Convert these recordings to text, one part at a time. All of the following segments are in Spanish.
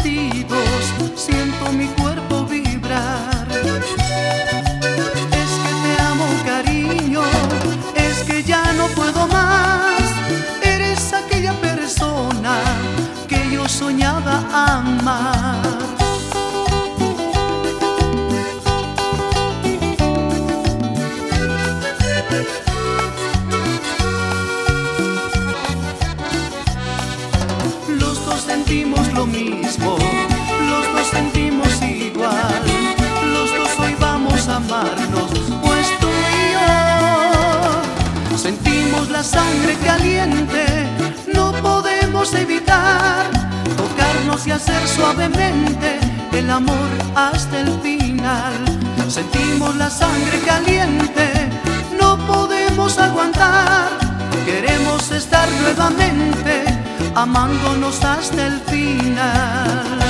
sentidos, siento mi cuerpo vibrar. Es que te amo, cariño, es que ya no puedo más. Eres aquella persona que yo soñaba amar. Los dos sentimos lo mismo, los dos sentimos igual, los dos hoy vamos a amarnos, pues tú y yo sentimos la sangre caliente, no podemos evitar tocarnos y hacer suavemente el amor hasta el final. Sentimos la sangre caliente, no podemos aguantar, queremos estar nuevamente amándonos hasta el final.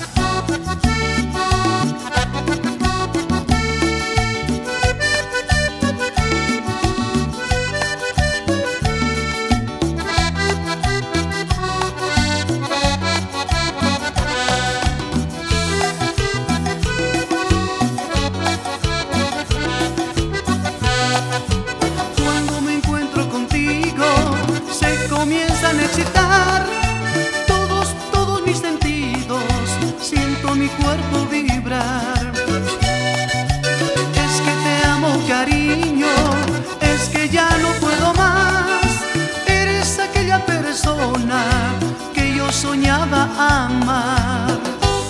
Cuando me encuentro contigo, se comienzan a excitar todos mis sentidos, siento mi cuerpo vibrar. Es que te amo, cariño, es que ya no puedo más. Eres aquella persona que yo soñaba amar.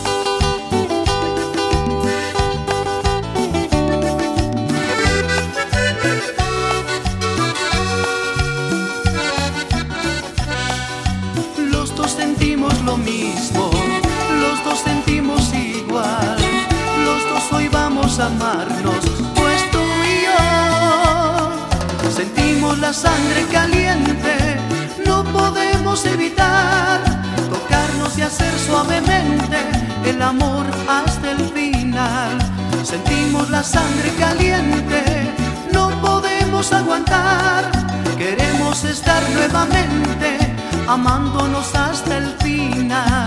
Los dos sentimos lo mismo, los dos sentimos igual, los dos hoy vamos a amarnos, pues tú y yo sentimos la sangre caliente, no podemos evitar tocarnos y hacer suavemente el amor hasta el final. Sentimos la sangre caliente, no podemos aguantar, queremos estar nuevamente amándonos hasta el final.